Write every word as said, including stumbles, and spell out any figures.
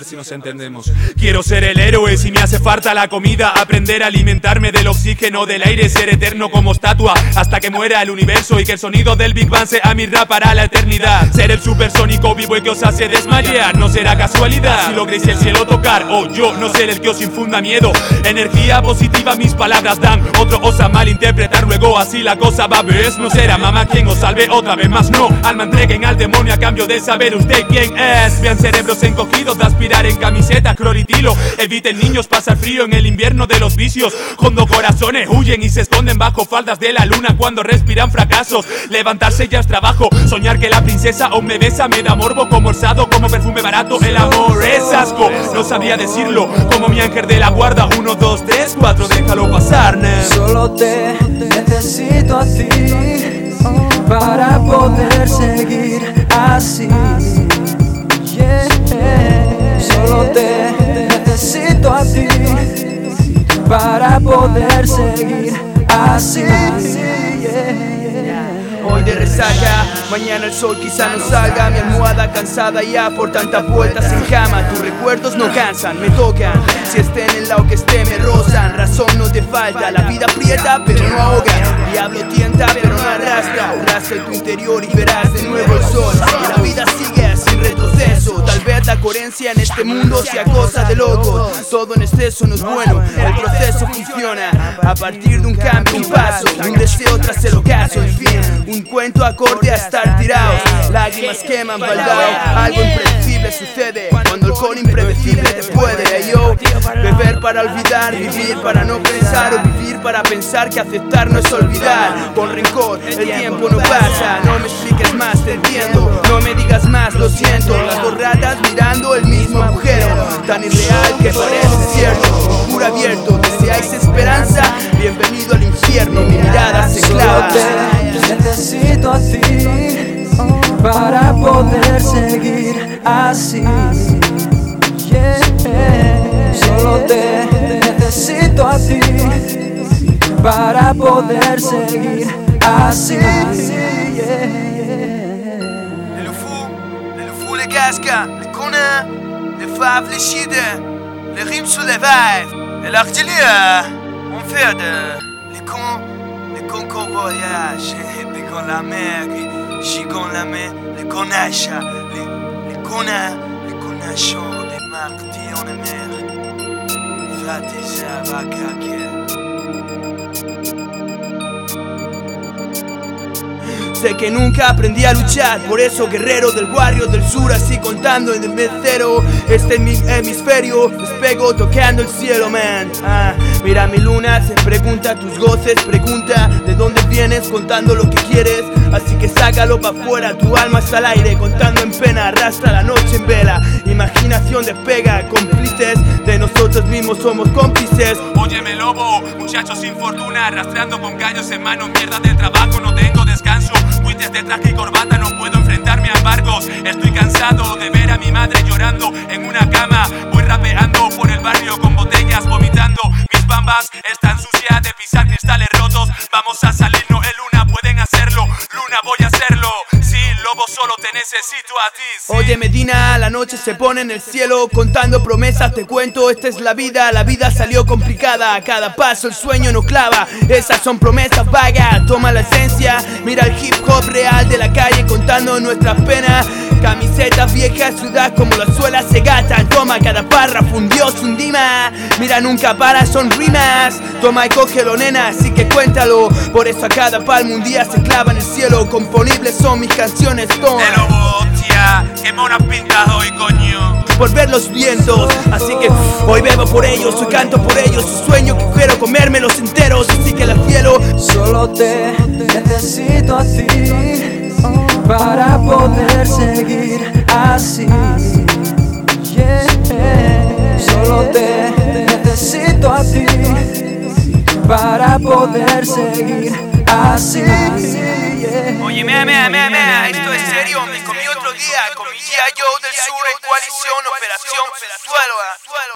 ver si nos entendemos. Quiero ser el héroe si me hace falta la comida, aprender a alimentarme del oxígeno del aire, ser eterno como estatua hasta que muera el universo y que el sonido del Big Bang sea mi rap para la eternidad. Ser el supersónico vivo y que os hace desmayar, no será casualidad si logréis el cielo tocar. O yo no ser el que os infunda miedo, energía positiva mis palabras dan. Otro osa malinterpretar, luego así la cosa va. ¿Ves? No será mamá quien os salve otra vez más, no. Alma entreguen al demonio a cambio de saber usted quién es. Vean cerebros encogidos de aspirar en camiseta cloritilo. Eviten niños pasar frío en el invierno de los vicios. Cuando corazones huyen y se esconden bajo faldas de la luna cuando respiran fracasos. Levantarse ya es trabajo, soñar que la princesa aún me besa me da morbo como orzado, como perfume barato. El amor es asco, no sabía decirlo, como mi ángel de la guarda. Uno, dos, tres, cuatro, déjalo pasar, ne. Solo te necesito a ti para poder seguir así, yeah. Solo te necesito a ti para poder seguir así, yeah. Hoy de resaca, mañana el sol quizá no salga. Mi almohada cansada ya por tantas vueltas en cama. Tus recuerdos no cansan, me tocan. Si esté en el lado que esté me rozan. Razón no te falta, la vida aprieta pero no ahoga. Diablo tienta pero no arrastra. Rasca tu interior y verás de nuevo el sol. Y la vida sigue sin retroceso. Tal vez la coherencia en este mundo sea cosa de locos. Todo en exceso no es bueno, el proceso funciona a partir de un cambio, un paso, un deseo tras el ocaso. En fin, un cuento acorde a estar tirados. Lágrimas queman baldao. Algo impredecible sucede cuando el alcohol impredecible te puede. Yo, beber para olvidar, vivir para no pensar, o vivir para pensar que aceptar no es olvidar. Con rencor el tiempo no pasa. No me expliques más, te entiendo. No me digas más, lo siento. Las dos ratas mirando el mismo agujero, tan irreal que parece cierto. Puro abierto, deseáis esperanza, bienvenido al infierno. Mi mirada se clava. Necesito a ti para poder seguir así, yeah. Solo te necesito a ti para poder seguir así, yeah. Le fou, le fou les casques, les connards, les faves, les chides, les rimes sous les vibes, et l'artillerie, on fait de les cons, les cons qu'on voyage. Con la mer, gigon la mer, les connaissent, les, les connaissent, les connaissent des martyrs en mer. Fatisa va craquer. Sé que nunca aprendí a luchar, por eso guerrero del barrio del sur, así contando en el cero. Este es mi hemisferio, despego tocando el cielo, man. Ah, mira mi luna, se pregunta tus goces, pregunta de dónde vienes, contando lo que quieres. Así que sácalo pa' afuera, tu alma está al aire, contando en pena, arrastra la noche en vela. Imaginación despega, cómplices de nosotros mismos somos cómplices. Óyeme lobo, muchacho sin fortuna, arrastrando con callos en mano, mierda de trabajo, no tengo descanso. Cuites de traje y corbata, no puedo enfrentarme a embargos. Estoy cansado de ver a mi madre llorando en una cama. Voy rapeando por el barrio con botellas, vomitando. Mis bambas están sucias de pisar cristales rotos. Vamos a salirnos en luna, pueden hacerlo. Luna, voy a hacerlo. Sí, lobo, solo te necesito a ti, sí. Oye Medina, la noche se pone en el cielo, contando promesas te cuento, esta es la vida. La vida salió complicada, a cada paso el sueño no clava. Esas son promesas vagas, toma la esencia. Mira el hip hop real de la calle contando nuestras penas. Camisetas viejas, sudás como las suelas se gatan. Toma cada párrafo, un dios, un dima. Mira nunca para, son rimas. Toma y cógelo nena, así que cuéntalo. Por eso a cada palmo un día se clava en el cielo. Componibles son mis canciones, toma. De lobo, hostia, qué mona has pintado hoy, coño. Por ver los vientos, así que hoy bebo por ellos, hoy canto por ellos. Un sueño que quiero comérmelos enteros, así que la cielo. Solo te necesito a ti para poder seguir así, yeah. Solo te necesito a ti para poder seguir así, yeah. Oye, mea, mea, mea, mea, esto es serio, me comí otro día, comí G I Joe del sur en coalición, operación Suelo.